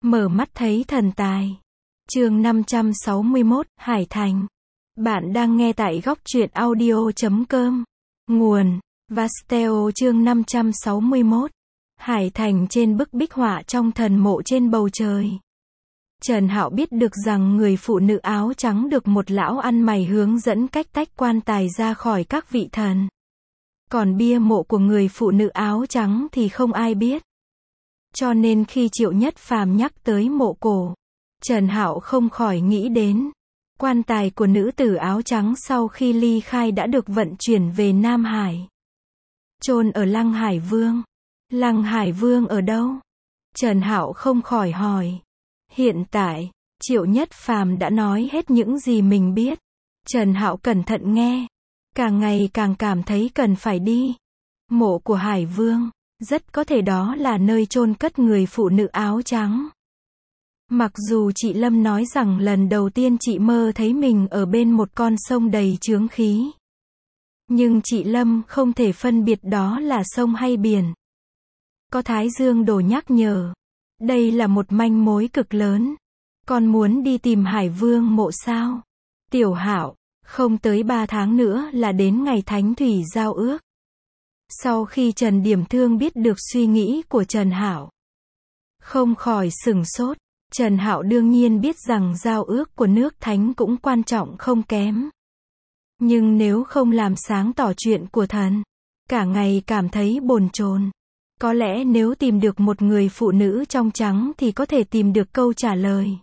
Mở mắt thấy thần tài. Chương 561, Hải Thành. Bạn đang nghe tại góc truyện audio.com. Nguồn: Vasteo. Chương 561. Hải Thành. Trên bức bích họa trong thần mộ trên bầu trời, Trần Hạo biết được rằng người phụ nữ áo trắng được một lão ăn mày hướng dẫn cách tách quan tài ra khỏi các vị thần. Còn bia mộ của người phụ nữ áo trắng thì không ai biết. Cho nên khi Triệu Nhất Phàm nhắc tới mộ cổ, Trần Hạo không khỏi nghĩ đến quan tài của nữ tử áo trắng sau khi ly khai đã được vận chuyển về Nam Hải, chôn ở Lăng Hải Vương. Lăng Hải Vương ở đâu? Trần Hạo không khỏi hỏi. Hiện tại, Triệu Nhất Phàm đã nói hết những gì mình biết. Trần Hạo cẩn thận nghe, càng ngày càng cảm thấy cần phải đi. Mộ của Hải Vương, rất có thể đó là nơi chôn cất người phụ nữ áo trắng. Mặc dù chị Lâm nói rằng lần đầu tiên chị mơ thấy mình ở bên một con sông đầy chướng khí, nhưng chị Lâm không thể phân biệt đó là sông hay biển. Có Thái Dương Đồ nhắc nhở, đây là một manh mối cực lớn. Con muốn đi tìm Hải Vương mộ sao? Tiểu Hạo, không tới 3 tháng nữa là đến ngày Thánh Thủy giao ước. Sau khi Trần Điểm Thương biết được suy nghĩ của Trần Hạo, không khỏi sửng sốt. Trần Hạo đương nhiên biết rằng giao ước của nước Thánh cũng quan trọng không kém. Nhưng nếu không làm sáng tỏ chuyện của thần, cả ngày cảm thấy bồn chồn. Có lẽ nếu tìm được một người phụ nữ trong trắng thì có thể tìm được câu trả lời.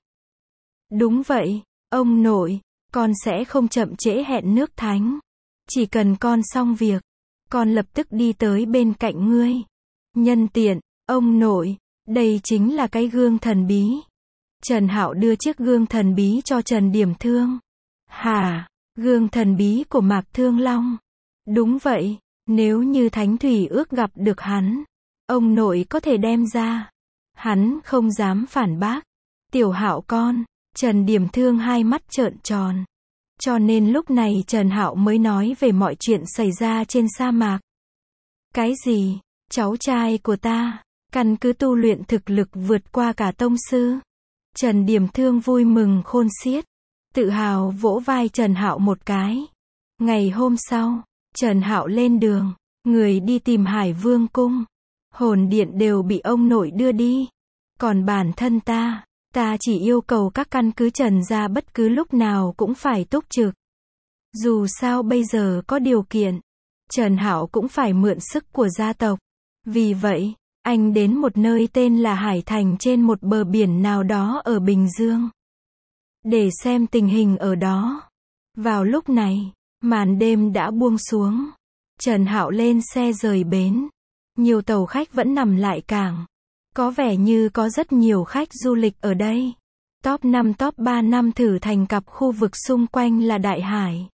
Đúng vậy, ông nội, con sẽ không chậm trễ hẹn nước Thánh. Chỉ cần con xong việc, con lập tức đi tới bên cạnh ngươi. Nhân tiện, ông nội, đây chính là cái gương thần bí. Trần Hạo đưa chiếc gương thần bí cho Trần Điểm Thương. Hả? Gương thần bí của Mạc Thương Long? Đúng vậy, nếu như Thánh Thủy ước gặp được hắn, ông nội có thể đem ra. Hắn không dám phản bác. Tiểu Hạo con. Trần Điểm Thương hai mắt trợn tròn. Cho nên lúc này Trần Hạo mới nói về mọi chuyện xảy ra trên sa mạc. Cái gì? Cháu trai của ta, căn cứ tu luyện thực lực vượt qua cả tông sư. Trần Điểm Thương vui mừng khôn xiết, tự hào vỗ vai Trần Hạo một cái. Ngày hôm sau, Trần Hạo lên đường, người đi tìm Hải Vương cung. Hồn điện đều bị ông nội đưa đi. Còn bản thân ta chỉ yêu cầu các căn cứ Trần gia bất cứ lúc nào cũng phải túc trực. Dù sao bây giờ có điều kiện, Trần Hạo cũng phải mượn sức của gia tộc. Vì vậy, anh đến một nơi tên là Hải Thành trên một bờ biển nào đó ở Bình Dương, để xem tình hình ở đó. Vào lúc này, màn đêm đã buông xuống. Trần Hạo lên xe rời bến. Nhiều tàu khách vẫn nằm lại cảng. Có vẻ như có rất nhiều khách du lịch ở đây. Top 5 top 3 năm thử thành cặp khu vực xung quanh là Đại Hải.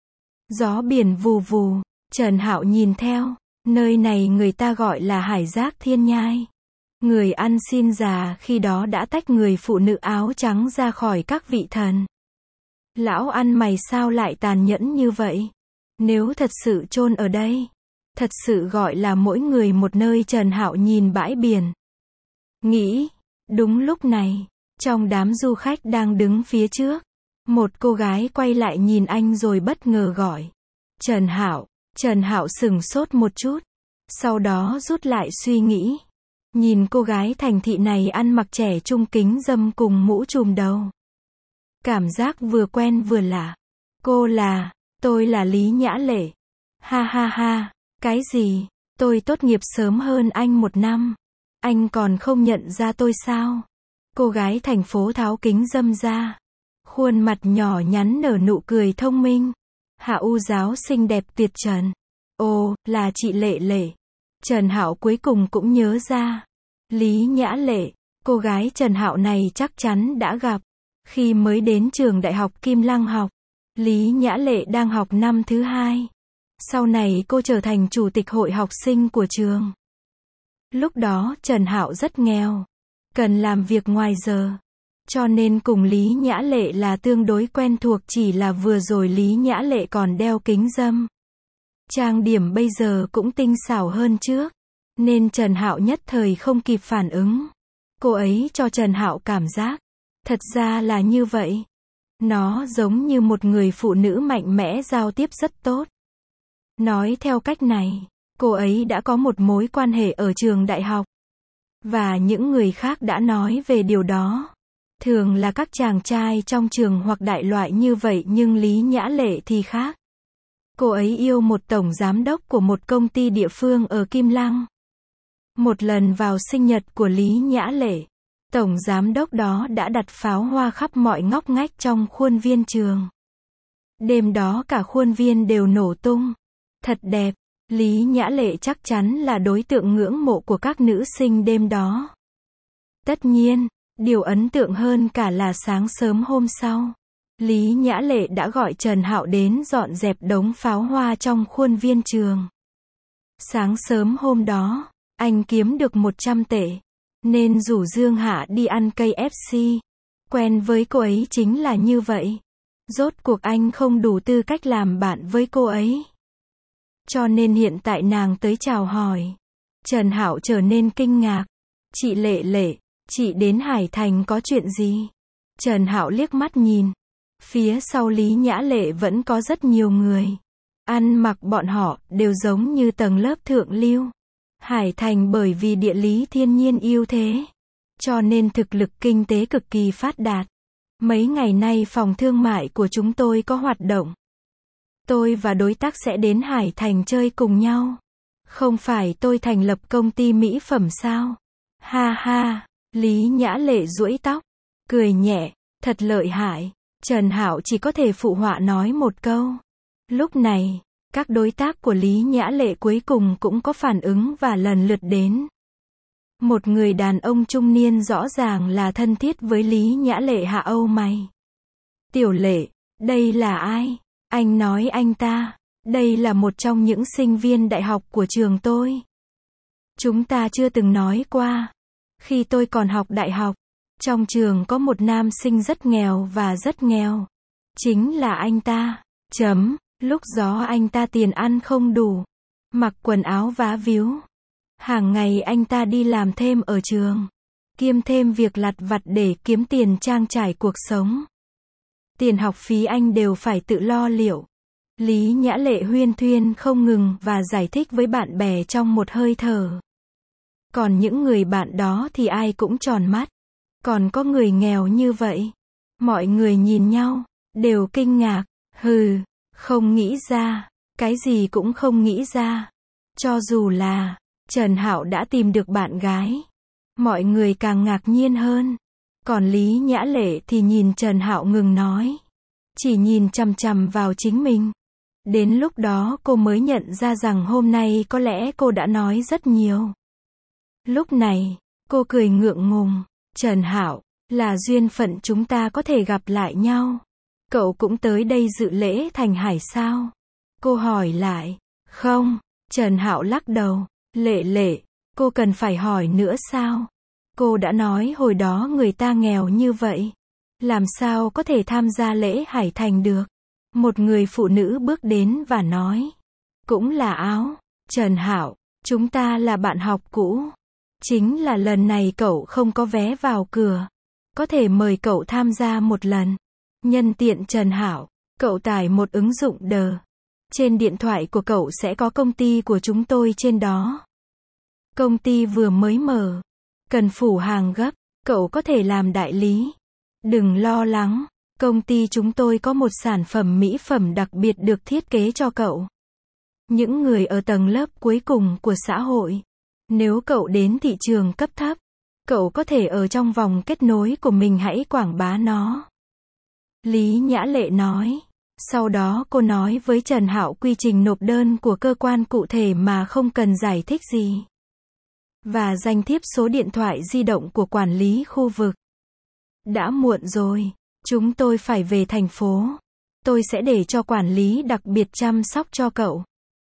Gió biển vù vù. Trần Hạo nhìn theo. Nơi này người ta gọi là Hải Giác Thiên Nhai. Người ăn xin già khi đó đã tách người phụ nữ áo trắng ra khỏi các vị thần. Lão ăn mày sao lại tàn nhẫn như vậy? Nếu thật sự chôn ở đây, thật sự gọi là mỗi người một nơi. Trần Hạo nhìn bãi biển, nghĩ. Đúng lúc này, trong đám du khách đang đứng phía trước, một cô gái quay lại nhìn anh rồi bất ngờ gọi. Trần Hạo. Trần Hạo sửng sốt một chút, sau đó rút lại suy nghĩ. Nhìn cô gái thành thị này ăn mặc trẻ trung kính râm cùng mũ trùm đầu. Cảm giác vừa quen vừa lạ. Tôi là Lý Nhã Lệ. Ha ha ha, cái gì? Tôi tốt nghiệp sớm hơn anh 1 năm. Anh còn không nhận ra tôi sao? Cô gái thành phố tháo kính râm ra. Khuôn mặt nhỏ nhắn nở nụ cười thông minh. Hạ U giáo xinh đẹp tuyệt trần. Ồ, là chị Lệ Lệ. Trần Hạo cuối cùng cũng nhớ ra. Lý Nhã Lệ, cô gái Trần Hạo này chắc chắn đã gặp. Khi mới đến trường đại học Kim Lăng học, Lý Nhã Lệ đang học năm thứ 2. Sau này cô trở thành chủ tịch hội học sinh của trường. Lúc đó Trần Hạo rất nghèo, cần làm việc ngoài giờ, cho nên cùng Lý Nhã Lệ là tương đối quen thuộc. Chỉ là vừa rồi Lý Nhã Lệ còn đeo kính râm. Trang điểm bây giờ cũng tinh xảo hơn trước, nên Trần Hạo nhất thời không kịp phản ứng. Cô ấy cho Trần Hạo cảm giác, thật ra là như vậy. Nó giống như một người phụ nữ mạnh mẽ giao tiếp rất tốt. Nói theo cách này, cô ấy đã có một mối quan hệ ở trường đại học. Và những người khác đã nói về điều đó. Thường là các chàng trai trong trường hoặc đại loại như vậy, nhưng Lý Nhã Lệ thì khác. Cô ấy yêu một tổng giám đốc của một công ty địa phương ở Kim Lăng. Một lần vào sinh nhật của Lý Nhã Lệ, tổng giám đốc đó đã đặt pháo hoa khắp mọi ngóc ngách trong khuôn viên trường. Đêm đó cả khuôn viên đều nổ tung. Thật đẹp. Lý Nhã Lệ chắc chắn là đối tượng ngưỡng mộ của các nữ sinh đêm đó. Tất nhiên, điều ấn tượng hơn cả là sáng sớm hôm sau, Lý Nhã Lệ đã gọi Trần Hạo đến dọn dẹp đống pháo hoa trong khuôn viên trường. Sáng sớm hôm đó, anh kiếm được 100 tệ, nên rủ Dương Hạ đi ăn KFC. Quen với cô ấy chính là như vậy. Rốt cuộc anh không đủ tư cách làm bạn với cô ấy. Cho nên hiện tại nàng tới chào hỏi. Trần Hạo trở nên kinh ngạc. Chị Lệ Lệ, chị đến Hải Thành có chuyện gì? Trần Hạo liếc mắt nhìn. Phía sau Lý Nhã Lệ vẫn có rất nhiều người. Ăn mặc bọn họ đều giống như tầng lớp thượng lưu. Hải Thành bởi vì địa lý thiên nhiên ưu thế, cho nên thực lực kinh tế cực kỳ phát đạt. Mấy ngày nay phòng thương mại của chúng tôi có hoạt động. Tôi và đối tác sẽ đến Hải Thành chơi cùng nhau. Không phải tôi thành lập công ty mỹ phẩm sao? Ha ha, Lý Nhã Lệ duỗi tóc, cười nhẹ, thật lợi hại. Trần Hạo chỉ có thể phụ họa nói một câu. Lúc này, các đối tác của Lý Nhã Lệ cuối cùng cũng có phản ứng và lần lượt đến. Một người đàn ông trung niên rõ ràng là thân thiết với Lý Nhã Lệ hạ âu mày. Tiểu Lệ, đây là ai? Anh nói anh ta, đây là một trong những sinh viên đại học của trường tôi. Chúng ta chưa từng nói qua. Khi tôi còn học đại học, trong trường có một nam sinh rất nghèo và rất nghèo. Chính là anh ta. Lúc đó anh ta tiền ăn không đủ, mặc quần áo vá víu. Hàng ngày anh ta đi làm thêm ở trường, kiêm thêm việc lặt vặt để kiếm tiền trang trải cuộc sống. Tiền học phí anh đều phải tự lo liệu. Lý Nhã Lệ huyên thuyên không ngừng và giải thích với bạn bè trong một hơi thở. Còn những người bạn đó thì ai cũng tròn mắt. Còn có người nghèo như vậy. Mọi người nhìn nhau, đều kinh ngạc. Hừ, không nghĩ ra, cái gì cũng không nghĩ ra. Cho dù là Trần Hạo đã tìm được bạn gái, mọi người càng ngạc nhiên hơn. Còn Lý Nhã Lệ thì nhìn Trần Hạo ngừng nói, chỉ nhìn chằm chằm vào chính mình. Đến lúc đó cô mới nhận ra rằng hôm nay có lẽ cô đã nói rất nhiều. Lúc này, cô cười ngượng ngùng. Trần Hạo, là duyên phận chúng ta có thể gặp lại nhau. Cậu cũng tới đây dự lễ Thành Hải sao? Cô hỏi lại. Không, Trần Hạo lắc đầu. Lệ Lệ, cô cần phải hỏi nữa sao? Cô đã nói hồi đó người ta nghèo như vậy, làm sao có thể tham gia lễ Hải Thành được? Một người phụ nữ bước đến và nói. Cũng là áo. Trần Hạo, chúng ta là bạn học cũ. Chính là lần này cậu không có vé vào cửa. Có thể mời cậu tham gia một lần. Nhân tiện Trần Hạo, cậu tải một ứng dụng đờ. Trên điện thoại của cậu sẽ có công ty của chúng tôi trên đó. Công ty vừa mới mở. Cần phủ hàng gấp. Cậu có thể làm đại lý. Đừng lo lắng. Công ty chúng tôi có một sản phẩm mỹ phẩm đặc biệt được thiết kế cho cậu. Những người ở tầng lớp cuối cùng của xã hội. Nếu cậu đến thị trường cấp thấp, cậu có thể ở trong vòng kết nối của mình hãy quảng bá nó. Lý Nhã Lệ nói. Sau đó cô nói với Trần Hạo quy trình nộp đơn của cơ quan cụ thể mà không cần giải thích gì. Và danh thiếp số điện thoại di động của quản lý khu vực. Đã muộn rồi. Chúng tôi phải về thành phố. Tôi sẽ để cho quản lý đặc biệt chăm sóc cho cậu.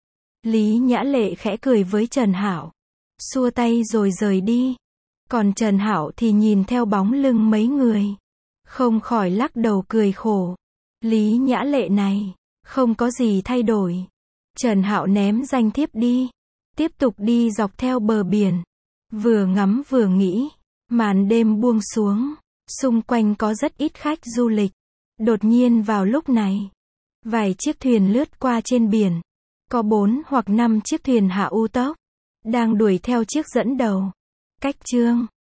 Lý Nhã Lệ khẽ cười với Trần Hạo. Xua tay rồi rời đi. Còn Trần Hạo thì nhìn theo bóng lưng mấy người. Không khỏi lắc đầu cười khổ. Lý Nhã Lệ này, không có gì thay đổi. Trần Hạo ném danh thiếp đi. Tiếp tục đi dọc theo bờ biển. Vừa ngắm vừa nghĩ. Màn đêm buông xuống, xung quanh có rất ít khách du lịch. Đột nhiên vào lúc này, vài chiếc thuyền lướt qua trên biển. Có 4 hoặc 5 chiếc thuyền hạ u tốc, đang đuổi theo chiếc dẫn đầu. Cách chương